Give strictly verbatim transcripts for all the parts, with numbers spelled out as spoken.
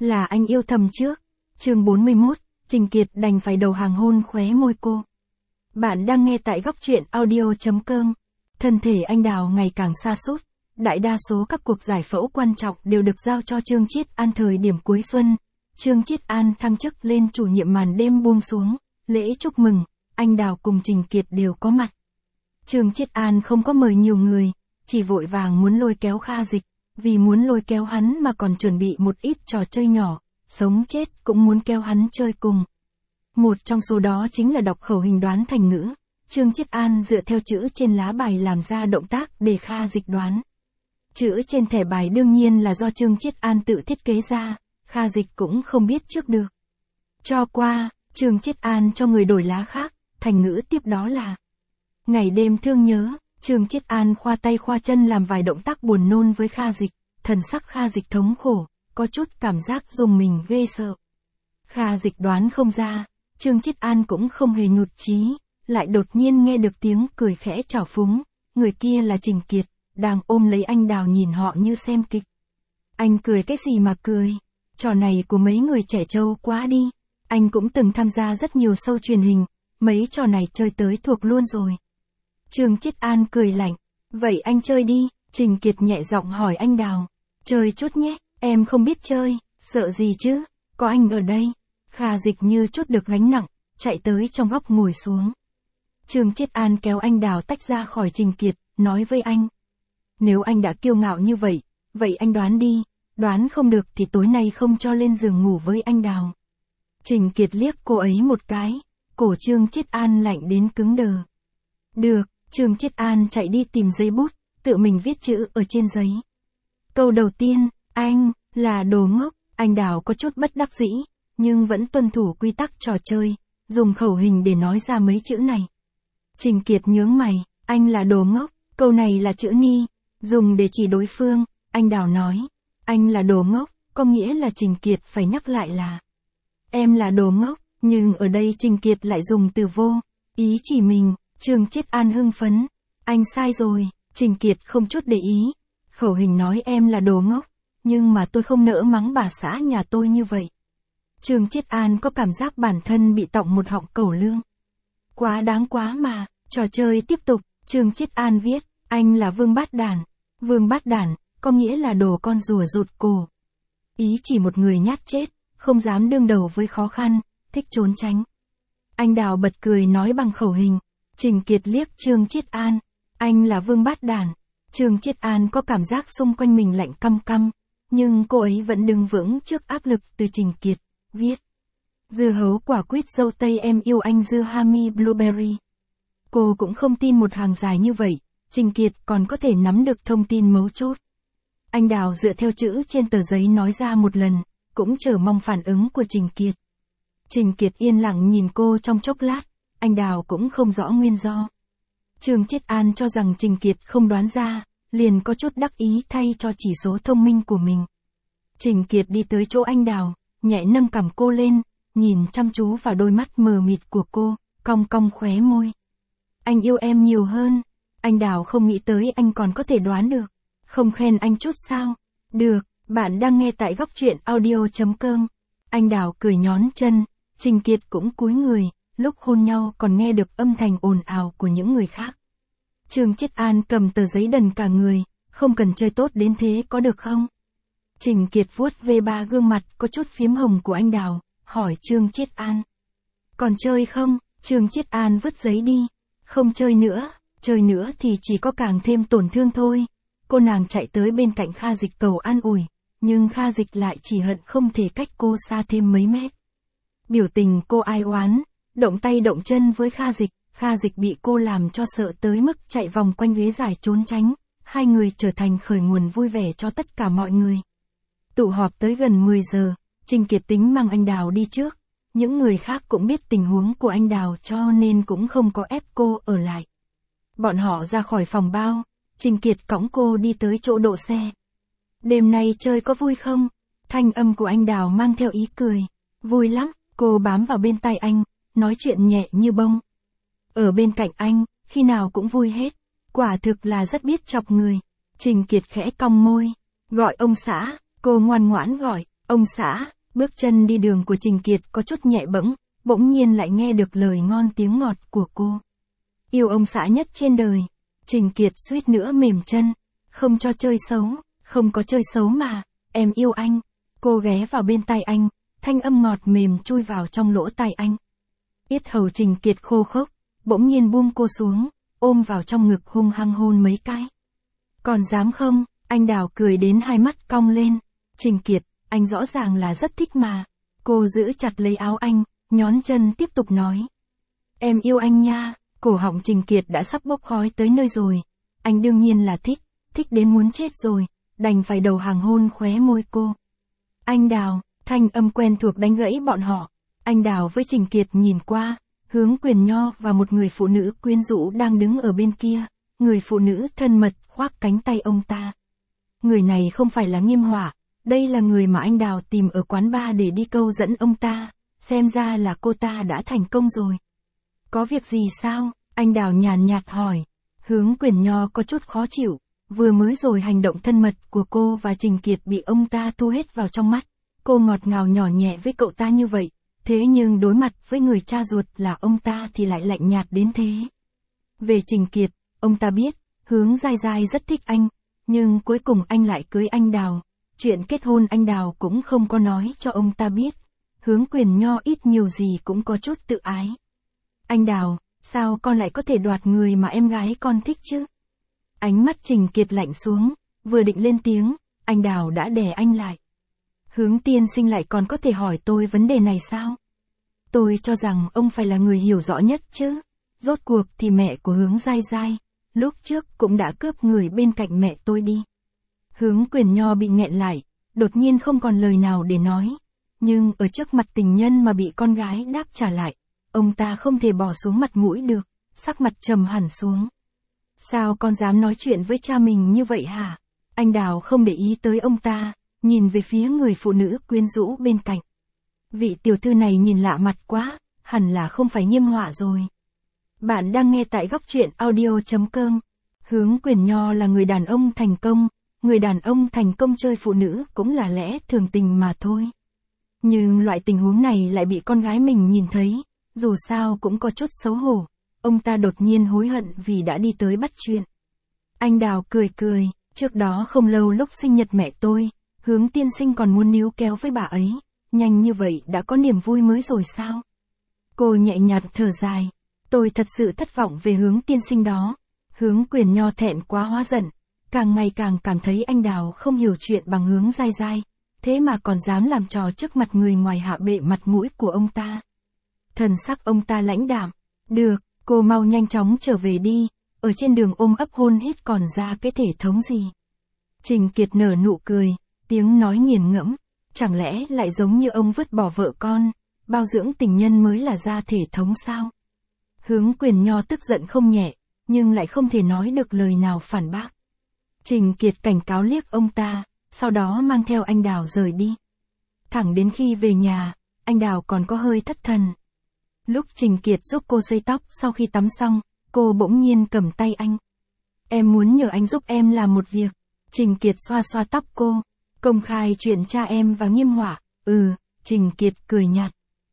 là anh yêu thầm trước. Chương bốn mươi mốt, Trình Kiệt đành phải đầu hàng hôn khóe môi cô. Bạn đang nghe tại góc truyện audio chấm com. Thân thể anh Đào ngày càng sa sút, đại đa số các cuộc giải phẫu quan trọng đều được giao cho Trương Chiết An thời điểm cuối xuân. Trương Chiết An thăng chức lên chủ nhiệm màn đêm buông xuống, lễ chúc mừng, anh Đào cùng Trình Kiệt đều có mặt. Trương Chiết An không có mời nhiều người, chỉ vội vàng muốn lôi kéo Kha Dịch, vì muốn lôi kéo hắn mà còn chuẩn bị một ít trò chơi nhỏ, sống chết cũng muốn kéo hắn chơi cùng. Một trong số đó chính là đọc khẩu hình đoán thành ngữ. Trương Chiết An dựa theo chữ trên lá bài làm ra động tác để Kha Dịch đoán. Chữ trên thẻ bài đương nhiên là do Trương Chiết An tự thiết kế ra, Kha Dịch cũng không biết trước được. Cho qua, Trương Chiết An cho người đổi lá khác, thành ngữ tiếp đó là ngày đêm thương nhớ. Trương Chiết An khoa tay khoa chân làm vài động tác buồn nôn với Kha Dịch, thần sắc Kha Dịch thống khổ, có chút cảm giác dùng mình ghê sợ. Kha Dịch đoán không ra, Trương Chiết An cũng không hề nhụt chí, lại đột nhiên nghe được tiếng cười khẽ trào phúng, người kia là Trình Kiệt, đang ôm lấy anh Đào nhìn họ như xem kịch. Anh cười cái gì mà cười, trò này của mấy người trẻ trâu quá đi, anh cũng từng tham gia rất nhiều show truyền hình, mấy trò này chơi tới thuộc luôn rồi. Trương Chiết An cười lạnh, vậy anh chơi đi. Trình Kiệt nhẹ giọng hỏi anh Đào, chơi chút nhé, em không biết chơi, sợ gì chứ, có anh ở đây. Kha Dịch như chút được gánh nặng, chạy tới trong góc ngồi xuống. Trương Chiết An kéo anh Đào tách ra khỏi Trình Kiệt, nói với anh. Nếu anh đã kiêu ngạo như vậy, vậy anh đoán đi, đoán không được thì tối nay không cho lên giường ngủ với anh Đào. Trình Kiệt liếc cô ấy một cái, cổ Trương Chiết An lạnh đến cứng đờ. Được, Trương Chiết An chạy đi tìm giấy bút, tự mình viết chữ ở trên giấy. Câu đầu tiên, anh, là đồ ngốc, anh Đào có chút bất đắc dĩ, nhưng vẫn tuân thủ quy tắc trò chơi, dùng khẩu hình để nói ra mấy chữ này. Trình Kiệt nhướng mày, anh là đồ ngốc, câu này là chữ ni, dùng để chỉ đối phương, anh Đào nói, anh là đồ ngốc, có nghĩa là Trình Kiệt phải nhắc lại là em là đồ ngốc, nhưng ở đây Trình Kiệt lại dùng từ vô, ý chỉ mình. Trương Chiết An hưng phấn, anh sai rồi. Trình Kiệt không chút để ý, khẩu hình nói em là đồ ngốc, nhưng mà tôi không nỡ mắng bà xã nhà tôi như vậy. Trương Chiết An có cảm giác bản thân bị tọng một họng cẩu lương. Quá đáng quá mà, trò chơi tiếp tục, Trương Chiết An viết, anh là Vương Bát Đản. Vương Bát Đản, có nghĩa là đồ con rùa rụt cổ. Ý chỉ một người nhát chết, không dám đương đầu với khó khăn, thích trốn tránh. Anh Đào bật cười nói bằng khẩu hình. Trình Kiệt liếc Trương Chiết An, anh là Vương Bát Đản. Trương Chiết An có cảm giác xung quanh mình lạnh căm căm, nhưng cô ấy vẫn đứng vững trước áp lực từ Trình Kiệt, viết. Dưa hấu quả quýt dâu tây em yêu anh dưa hami blueberry. Cô cũng không tin một hàng dài như vậy, Trình Kiệt còn có thể nắm được thông tin mấu chốt. Anh Đào dựa theo chữ trên tờ giấy nói ra một lần, cũng chờ mong phản ứng của Trình Kiệt. Trình Kiệt yên lặng nhìn cô trong chốc lát. Anh Đào cũng không rõ nguyên do. Trương Chiết An cho rằng Trình Kiệt không đoán ra, liền có chút đắc ý thay cho chỉ số thông minh của mình. Trình Kiệt đi tới chỗ anh Đào, nhẹ nâng cằm cô lên, nhìn chăm chú vào đôi mắt mờ mịt của cô, cong cong khóe môi. Anh yêu em nhiều hơn. Anh Đào không nghĩ tới anh còn có thể đoán được. Không khen anh chút sao? Được, bạn đang nghe tại góc truyện audio chấm com. Anh Đào cười nhón chân, Trình Kiệt cũng cúi người. Lúc hôn nhau còn nghe được âm thanh ồn ào của những người khác. Trương Chiết An cầm tờ giấy đần cả người, không cần chơi tốt đến thế có được không? Trình Kiệt vuốt về ba gương mặt có chút phím hồng của anh Đào, hỏi Trương Chiết An. Còn chơi không? Trương Chiết An vứt giấy đi. Không chơi nữa, chơi nữa thì chỉ có càng thêm tổn thương thôi. Cô nàng chạy tới bên cạnh Kha Dịch cầu an ủi, nhưng Kha Dịch lại chỉ hận không thể cách cô xa thêm mấy mét. Biểu tình cô ai oán. Động tay động chân với Kha Dịch, Kha Dịch bị cô làm cho sợ tới mức chạy vòng quanh ghế dài trốn tránh, hai người trở thành khởi nguồn vui vẻ cho tất cả mọi người. Tụ họp tới gần mười giờ, Trình Kiệt tính mang anh Đào đi trước, những người khác cũng biết tình huống của anh Đào cho nên cũng không có ép cô ở lại. Bọn họ ra khỏi phòng bao, Trình Kiệt cõng cô đi tới chỗ đỗ xe. Đêm nay chơi có vui không? Thanh âm của anh Đào mang theo ý cười. Vui lắm, cô bám vào bên tai anh. Nói chuyện nhẹ như bông. Ở bên cạnh anh, khi nào cũng vui hết. Quả thực là rất biết chọc người. Trình Kiệt khẽ cong môi. Gọi ông xã, cô ngoan ngoãn gọi. Ông xã, bước chân đi đường của Trình Kiệt có chút nhẹ bẫng, bỗng nhiên lại nghe được lời ngon tiếng ngọt của cô. Yêu ông xã nhất trên đời. Trình Kiệt suýt nữa mềm chân. Không cho chơi xấu, không có chơi xấu mà, em yêu anh. Cô ghé vào bên tai anh, thanh âm ngọt mềm chui vào trong lỗ tai anh. Yết hầu Trình Kiệt khô khốc, bỗng nhiên buông cô xuống, ôm vào trong ngực hung hăng hôn mấy cái. Còn dám không? Anh Đào cười đến hai mắt cong lên. Trình Kiệt, anh rõ ràng là rất thích mà. Cô giữ chặt lấy áo anh, nhón chân tiếp tục nói. Em yêu anh nha. Cổ họng Trình Kiệt đã sắp bốc khói tới nơi rồi. Anh đương nhiên là thích, thích đến muốn chết rồi, đành phải đầu hàng hôn khóe môi cô. Anh Đào, thanh âm quen thuộc đánh gãy bọn họ. Anh Đào với Trình Kiệt nhìn qua, hướng Quyền Nho và một người phụ nữ quyến rũ đang đứng ở bên kia. Người phụ nữ thân mật khoác cánh tay ông ta. Người này không phải là Nghiêm Hỏa, đây là người mà anh Đào tìm ở quán bar để đi câu dẫn ông ta. Xem ra là cô ta đã thành công rồi. Có việc gì sao? Anh Đào nhàn nhạt hỏi. Hướng Quyền Nho có chút khó chịu. Vừa mới rồi hành động thân mật của cô và Trình Kiệt bị ông ta thu hết vào trong mắt. Cô ngọt ngào nhỏ nhẹ với cậu ta như vậy. Thế nhưng đối mặt với người cha ruột là ông ta thì lại lạnh nhạt đến thế. Về Trình Kiệt, ông ta biết, Hướng Giai Giai rất thích anh. Nhưng cuối cùng anh lại cưới anh Đào. Chuyện kết hôn anh Đào cũng không có nói cho ông ta biết. Hướng Quyền Nho ít nhiều gì cũng có chút tự ái. Anh Đào, sao con lại có thể đoạt người mà em gái con thích chứ? Ánh mắt Trình Kiệt lạnh xuống, vừa định lên tiếng, anh Đào đã đè anh lại. Hướng tiên sinh lại còn có thể hỏi tôi vấn đề này sao? Tôi cho rằng ông phải là người hiểu rõ nhất chứ. Rốt cuộc thì mẹ của Hướng Giai Giai, lúc trước cũng đã cướp người bên cạnh mẹ tôi đi. Hướng Quyền Nho bị nghẹn lại, đột nhiên không còn lời nào để nói. Nhưng ở trước mặt tình nhân mà bị con gái đáp trả lại, ông ta không thể bỏ xuống mặt mũi được, sắc mặt trầm hẳn xuống. Sao con dám nói chuyện với cha mình như vậy hả? Anh Đào không để ý tới ông ta, nhìn về phía người phụ nữ quyến rũ bên cạnh. Vị tiểu thư này nhìn lạ mặt quá, hẳn là không phải Nghiêm Họa rồi. Bạn đang nghe tại góc truyện audio chấm com. Hướng Quyền Nho là người đàn ông thành công, người đàn ông thành công chơi phụ nữ cũng là lẽ thường tình mà thôi. Nhưng loại tình huống này lại bị con gái mình nhìn thấy, dù sao cũng có chút xấu hổ. Ông ta đột nhiên hối hận vì đã đi tới bắt chuyện. Anh Đào cười cười, trước đó không lâu lúc sinh nhật mẹ tôi, Hướng tiên sinh còn muốn níu kéo với bà ấy, nhanh như vậy đã có niềm vui mới rồi sao? Cô nhẹ nhàng thở dài, tôi thật sự thất vọng về Hướng tiên sinh đó. Hướng Quyền Nho thẹn quá hóa giận, càng ngày càng cảm thấy anh Đào không hiểu chuyện bằng Hướng Giai Giai, thế mà còn dám làm trò trước mặt người ngoài hạ bệ mặt mũi của ông ta. Thần sắc ông ta lãnh đạm, được, cô mau nhanh chóng trở về đi, ở trên đường ôm ấp hôn hết còn ra cái thể thống gì. Trình Kiệt nở nụ cười, tiếng nói nghiền ngẫm, chẳng lẽ lại giống như ông vứt bỏ vợ con, bao dưỡng tình nhân mới là ra thể thống sao? Hướng Quyền Nho tức giận không nhẹ, nhưng lại không thể nói được lời nào phản bác. Trình Kiệt cảnh cáo liếc ông ta, sau đó mang theo anh Đào rời đi. Thẳng đến khi về nhà, anh Đào còn có hơi thất thần. Lúc Trình Kiệt giúp cô sấy tóc sau khi tắm xong, cô bỗng nhiên cầm tay anh. Em muốn nhờ anh giúp em làm một việc. Trình Kiệt xoa xoa tóc cô, công khai chuyện cha em và Nghiêm Họa. Ừ, Trình Kiệt cười nhạt.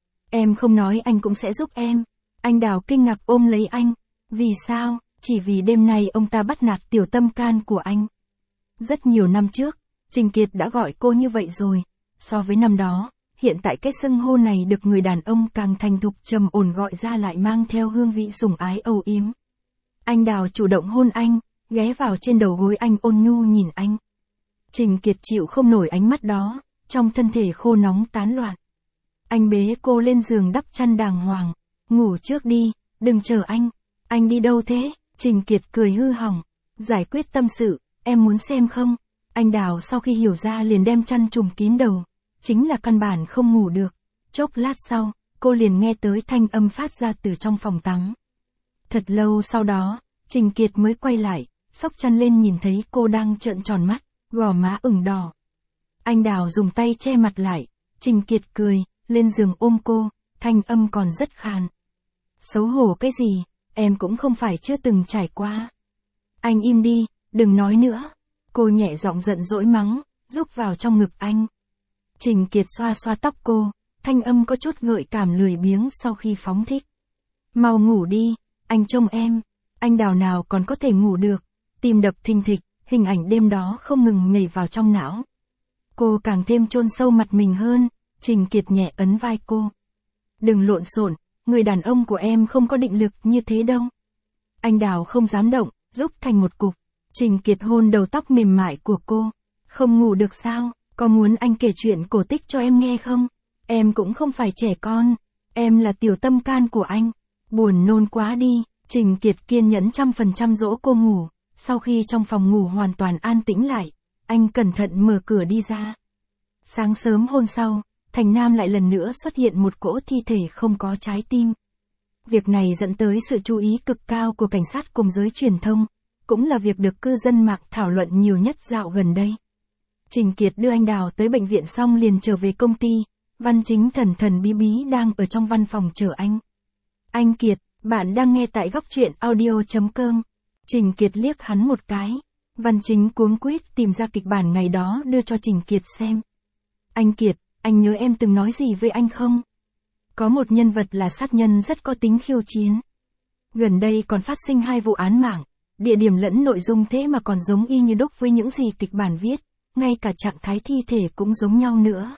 Em không nói anh cũng sẽ giúp em. Anh Đào kinh ngạc ôm lấy anh. Vì sao? Chỉ vì đêm nay ông ta bắt nạt tiểu tâm can của anh. Rất nhiều năm trước, Trình Kiệt đã gọi cô như vậy rồi. So với năm đó, hiện tại cái xưng hô này được người đàn ông càng thành thục trầm ổn gọi ra lại mang theo hương vị sủng ái âu yếm. Anh Đào chủ động hôn anh, ghé vào trên đầu gối anh ôn nhu nhìn anh. Trình Kiệt chịu không nổi ánh mắt đó, trong thân thể khô nóng tán loạn. Anh bế cô lên giường đắp chăn đàng hoàng, ngủ trước đi, đừng chờ anh. Anh đi đâu thế? Trình Kiệt cười hư hỏng, giải quyết tâm sự, em muốn xem không? Anh Đào sau khi hiểu ra liền đem chăn trùm kín đầu, chính là căn bản không ngủ được. Chốc lát sau, cô liền nghe tới thanh âm phát ra từ trong phòng tắm. Thật lâu sau đó, Trình Kiệt mới quay lại, xốc chăn lên nhìn thấy cô đang trợn tròn mắt, gò má ửng đỏ. Anh Đào dùng tay che mặt lại, Trình Kiệt cười, lên giường ôm cô, thanh âm còn rất khàn. Xấu hổ cái gì, em cũng không phải chưa từng trải qua. Anh im đi, đừng nói nữa. Cô nhẹ giọng giận dỗi mắng, rúc vào trong ngực anh. Trình Kiệt xoa xoa tóc cô, thanh âm có chút gợi cảm lười biếng sau khi phóng thích. Mau ngủ đi, anh trông em. Anh Đào nào còn có thể ngủ được, tim đập thình thịch, hình ảnh đêm đó không ngừng nhảy vào trong não. Cô càng thêm chôn sâu mặt mình hơn, Trình Kiệt nhẹ ấn vai cô. Đừng lộn xộn, người đàn ông của em không có định lực như thế đâu. Anh Đào không dám động, rúc thành một cục. Trình Kiệt hôn đầu tóc mềm mại của cô. Không ngủ được sao, có muốn anh kể chuyện cổ tích cho em nghe không? Em cũng không phải trẻ con, em là tiểu tâm can của anh. Buồn nôn quá đi, Trình Kiệt kiên nhẫn trăm phần trăm dỗ cô ngủ. Sau khi trong phòng ngủ hoàn toàn an tĩnh lại, anh cẩn thận mở cửa đi ra. Sáng sớm hôm sau, Thành Nam lại lần nữa xuất hiện một cỗ thi thể không có trái tim. Việc này dẫn tới sự chú ý cực cao của cảnh sát cùng giới truyền thông, cũng là việc được cư dân mạng thảo luận nhiều nhất dạo gần đây. Trình Kiệt đưa anh Đào tới bệnh viện xong liền trở về công ty, Văn Chính thần thần bí bí đang ở trong văn phòng chờ anh. Anh Kiệt, bạn đang nghe tại góc truyện audio chấm com. Trình Kiệt liếc hắn một cái. Văn Chính cuống quýt tìm ra kịch bản ngày đó đưa cho Trình Kiệt xem. Anh Kiệt, anh nhớ em từng nói gì với anh không? Có một nhân vật là sát nhân rất có tính khiêu chiến. Gần đây còn phát sinh hai vụ án mạng, địa điểm lẫn nội dung thế mà còn giống y như đúc với những gì kịch bản viết, ngay cả trạng thái thi thể cũng giống nhau nữa.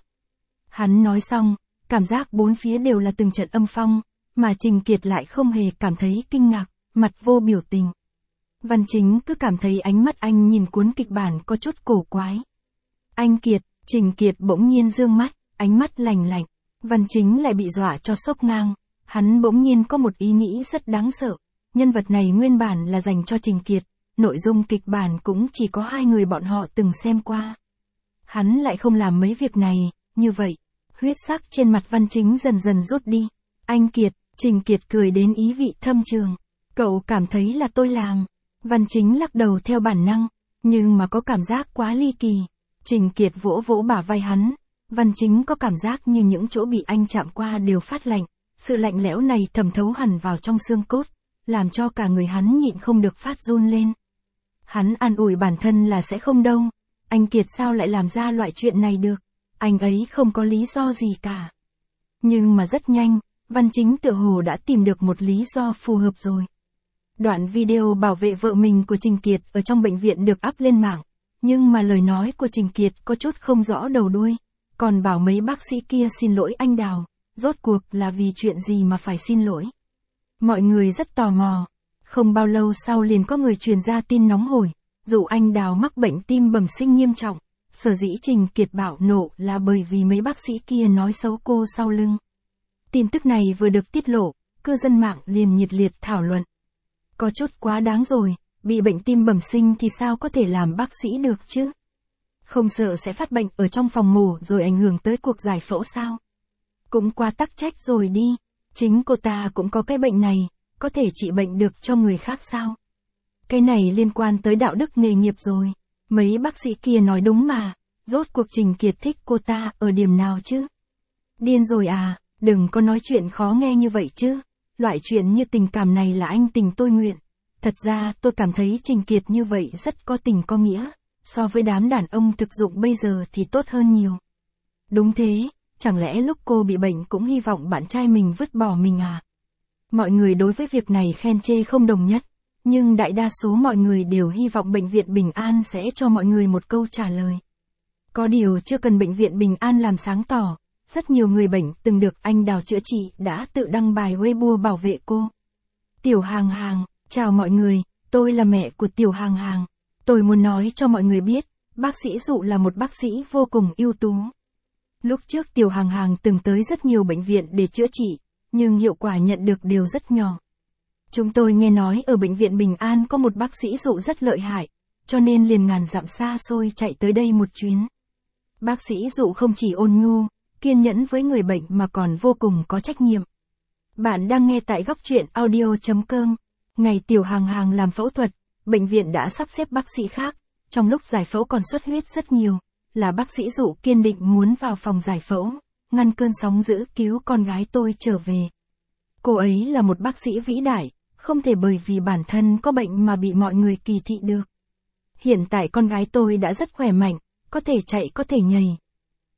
Hắn nói xong, cảm giác bốn phía đều là từng trận âm phong, mà Trình Kiệt lại không hề cảm thấy kinh ngạc, mặt vô biểu tình. Văn Chính cứ cảm thấy ánh mắt anh nhìn cuốn kịch bản có chút cổ quái. Anh Kiệt, Trình Kiệt bỗng nhiên dương mắt, ánh mắt lạnh lạnh. Văn Chính lại bị dọa cho sốc ngang. Hắn bỗng nhiên có một ý nghĩ rất đáng sợ. Nhân vật này nguyên bản là dành cho Trình Kiệt, nội dung kịch bản cũng chỉ có hai người bọn họ từng xem qua. Hắn lại không làm mấy việc này, như vậy, huyết sắc trên mặt Văn Chính dần dần rút đi. Anh Kiệt, Trình Kiệt cười đến ý vị thâm trường. Cậu cảm thấy là tôi làm. Văn Chính lắc đầu theo bản năng, nhưng mà có cảm giác quá ly kỳ. Trình Kiệt vỗ vỗ bả vai hắn. Văn Chính có cảm giác như những chỗ bị anh chạm qua đều phát lạnh. Sự lạnh lẽo này thẩm thấu hẳn vào trong xương cốt, làm cho cả người hắn nhịn không được phát run lên. Hắn an ủi bản thân là sẽ không đâu. Anh Kiệt sao lại làm ra loại chuyện này được? Anh ấy không có lý do gì cả. Nhưng mà rất nhanh, Văn Chính tựa hồ đã tìm được một lý do phù hợp rồi. Đoạn video bảo vệ vợ mình của Trình Kiệt ở trong bệnh viện được up lên mạng, nhưng mà lời nói của Trình Kiệt có chút không rõ đầu đuôi, còn bảo mấy bác sĩ kia xin lỗi anh Đào, rốt cuộc là vì chuyện gì mà phải xin lỗi. Mọi người rất tò mò, không bao lâu sau liền có người truyền ra tin nóng hổi, dụ anh Đào mắc bệnh tim bẩm sinh nghiêm trọng, sở dĩ Trình Kiệt bạo nộ là bởi vì mấy bác sĩ kia nói xấu cô sau lưng. Tin tức này vừa được tiết lộ, cư dân mạng liền nhiệt liệt thảo luận. Có chút quá đáng rồi, bị bệnh tim bẩm sinh thì sao có thể làm bác sĩ được chứ? Không sợ sẽ phát bệnh ở trong phòng mổ rồi ảnh hưởng tới cuộc giải phẫu sao? Cũng quá tắc trách rồi đi, chính cô ta cũng có cái bệnh này, có thể trị bệnh được cho người khác sao? Cái này liên quan tới đạo đức nghề nghiệp rồi, mấy bác sĩ kia nói đúng mà, rốt cuộc Trình Kiệt thích cô ta ở điểm nào chứ? Điên rồi à, đừng có nói chuyện khó nghe như vậy chứ. Loại chuyện như tình cảm này là anh tình tôi nguyện. Thật ra tôi cảm thấy Trình Kiệt như vậy rất có tình có nghĩa, so với đám đàn ông thực dụng bây giờ thì tốt hơn nhiều. Đúng thế, chẳng lẽ lúc cô bị bệnh cũng hy vọng bạn trai mình vứt bỏ mình à? Mọi người đối với việc này khen chê không đồng nhất, nhưng đại đa số mọi người đều hy vọng Bệnh viện Bình An sẽ cho mọi người một câu trả lời. Có điều chưa cần Bệnh viện Bình An làm sáng tỏ. Rất nhiều người bệnh từng được anh Đào chữa trị đã tự đăng bài Weibo bảo vệ cô. Tiểu Hàng Hàng, chào mọi người, tôi là mẹ của Tiểu Hàng Hàng. Tôi muốn nói cho mọi người biết, bác sĩ Dụ là một bác sĩ vô cùng ưu tú. Lúc trước Tiểu Hàng Hàng từng tới rất nhiều bệnh viện để chữa trị, nhưng hiệu quả nhận được đều rất nhỏ. Chúng tôi nghe nói ở Bệnh viện Bình An có một bác sĩ Dụ rất lợi hại, cho nên liền ngàn dặm xa xôi chạy tới đây một chuyến. Bác sĩ Dụ không chỉ ôn nhu, kiên nhẫn với người bệnh mà còn vô cùng có trách nhiệm. Bạn đang nghe tại góc truyện audio chấm com. Ngày Tiểu Hàng Hàng làm phẫu thuật, bệnh viện đã sắp xếp bác sĩ khác, trong lúc giải phẫu còn xuất huyết rất nhiều, là bác sĩ Dụ kiên định muốn vào phòng giải phẫu, ngăn cơn sóng dữ cứu con gái tôi trở về. Cô ấy là một bác sĩ vĩ đại, không thể bởi vì bản thân có bệnh mà bị mọi người kỳ thị được. Hiện tại con gái tôi đã rất khỏe mạnh, có thể chạy có thể nhảy.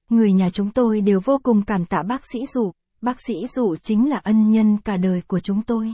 Người nhà chúng tôi đều vô cùng cảm tạ bác sĩ Dụ, bác sĩ Dụ chính là ân nhân cả đời của chúng tôi.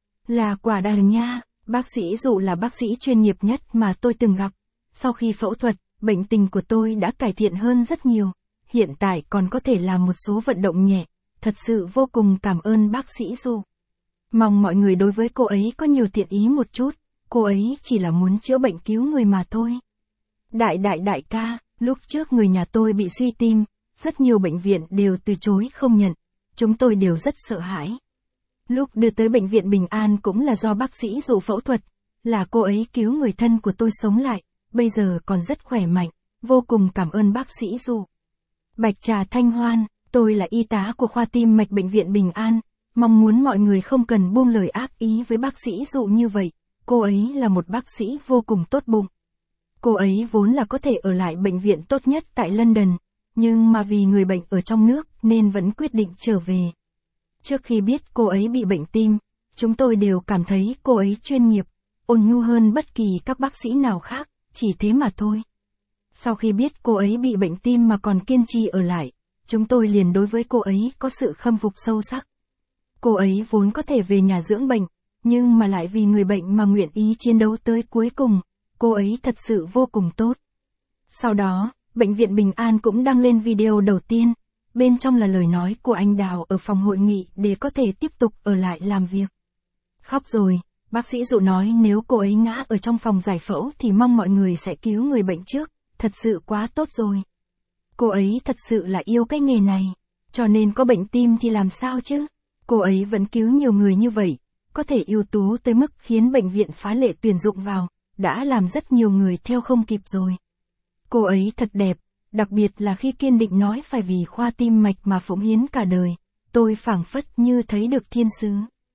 Là quả đào nha, bác sĩ Dụ là bác sĩ chuyên nghiệp nhất mà tôi từng gặp. Sau khi phẫu thuật, bệnh tình của tôi đã cải thiện hơn rất nhiều, hiện tại còn có thể làm một số vận động nhẹ, thật sự vô cùng cảm ơn bác sĩ Dụ. Mong mọi người đối với cô ấy có nhiều thiện ý một chút, cô ấy chỉ là muốn chữa bệnh cứu người mà thôi. Đại đại đại ca, lúc trước người nhà tôi bị suy tim, rất nhiều bệnh viện đều từ chối không nhận, chúng tôi đều rất sợ hãi. Lúc đưa tới bệnh viện Bình An cũng là do bác sĩ Dụ phẫu thuật, là cô ấy cứu người thân của tôi sống lại, bây giờ còn rất khỏe mạnh, vô cùng cảm ơn bác sĩ Dụ. Bạch Trà Thanh Hoan, tôi là y tá của khoa tim mạch bệnh viện Bình An, mong muốn mọi người không cần buông lời ác ý với bác sĩ Dụ như vậy, cô ấy là một bác sĩ vô cùng tốt bụng. Cô ấy vốn là có thể ở lại bệnh viện tốt nhất tại London, nhưng mà vì người bệnh ở trong nước nên vẫn quyết định trở về. Trước khi biết cô ấy bị bệnh tim, chúng tôi đều cảm thấy cô ấy chuyên nghiệp, ôn nhu hơn bất kỳ các bác sĩ nào khác, chỉ thế mà thôi. Sau khi biết cô ấy bị bệnh tim mà còn kiên trì ở lại, chúng tôi liền đối với cô ấy có sự khâm phục sâu sắc. Cô ấy vốn có thể về nhà dưỡng bệnh, nhưng mà lại vì người bệnh mà nguyện ý chiến đấu tới cuối cùng, cô ấy thật sự vô cùng tốt. Sau đó, bệnh viện Bình An cũng đăng lên video đầu tiên, bên trong là lời nói của anh Đào ở phòng hội nghị để có thể tiếp tục ở lại làm việc. Khóc rồi, bác sĩ Dụ nói nếu cô ấy ngã ở trong phòng giải phẫu thì mong mọi người sẽ cứu người bệnh trước, thật sự quá tốt rồi. Cô ấy thật sự là yêu cái nghề này, cho nên có bệnh tim thì làm sao chứ, cô ấy vẫn cứu nhiều người như vậy, có thể ưu tú tới mức khiến bệnh viện phá lệ tuyển dụng vào, đã làm rất nhiều người theo không kịp rồi. Cô ấy thật đẹp, đặc biệt là khi kiên định nói phải vì khoa tim mạch mà phụng hiến cả đời, tôi phảng phất như thấy được thiên sứ.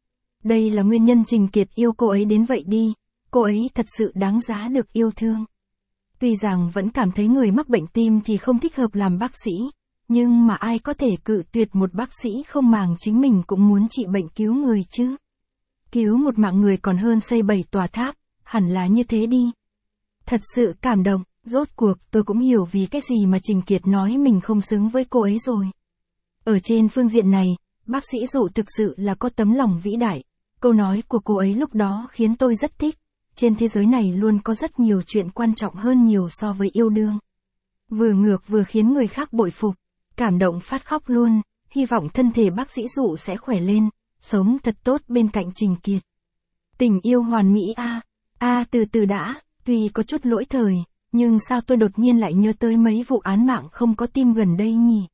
Đây là nguyên nhân Trình Kiệt yêu cô ấy đến vậy đi, cô ấy thật sự đáng giá được yêu thương. Tuy rằng vẫn cảm thấy người mắc bệnh tim thì không thích hợp làm bác sĩ, nhưng mà ai có thể cự tuyệt một bác sĩ không màng chính mình cũng muốn trị bệnh cứu người chứ. Cứu một mạng người còn hơn xây bảy tòa tháp, hẳn là như thế đi. Thật sự cảm động, rốt cuộc tôi cũng hiểu vì cái gì mà Trình Kiệt nói mình không xứng với cô ấy rồi. Ở trên phương diện này, bác sĩ Dụ thực sự là có tấm lòng vĩ đại, câu nói của cô ấy lúc đó khiến tôi rất thích. Trên thế giới này luôn có rất nhiều chuyện quan trọng hơn nhiều so với yêu đương. Vừa ngược vừa khiến người khác bội phục, cảm động phát khóc luôn, hy vọng thân thể bác sĩ Dụ sẽ khỏe lên, sống thật tốt bên cạnh Trình Kiệt. Tình yêu hoàn mỹ a, a từ từ đã, tuy có chút lỗi thời, nhưng sao tôi đột nhiên lại nhớ tới mấy vụ án mạng không có tim gần đây nhỉ?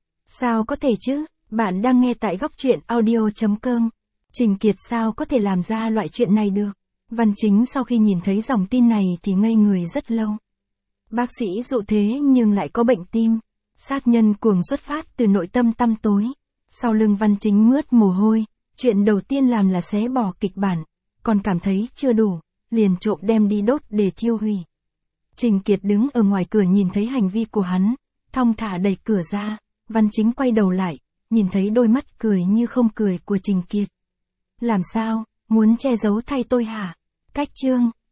Sao có thể chứ, bạn đang nghe tại góc truyện audio chấm com. Trình Kiệt sao có thể làm ra loại chuyện này được? Văn Chính sau khi nhìn thấy dòng tin này thì ngây người rất lâu. Bác sĩ Dụ thế nhưng lại có bệnh tim. Sát nhân cuồng xuất phát từ nội tâm tăm tối. Sau lưng Văn Chính mướt mồ hôi, chuyện đầu tiên làm là xé bỏ kịch bản, còn cảm thấy chưa đủ, liền trộm đem đi đốt để thiêu hủy. Trình Kiệt đứng ở ngoài cửa nhìn thấy hành vi của hắn, thong thả đẩy cửa ra, Văn Chính quay đầu lại, nhìn thấy đôi mắt cười như không cười của Trình Kiệt. Làm sao, muốn che giấu thay tôi hả? Cách chương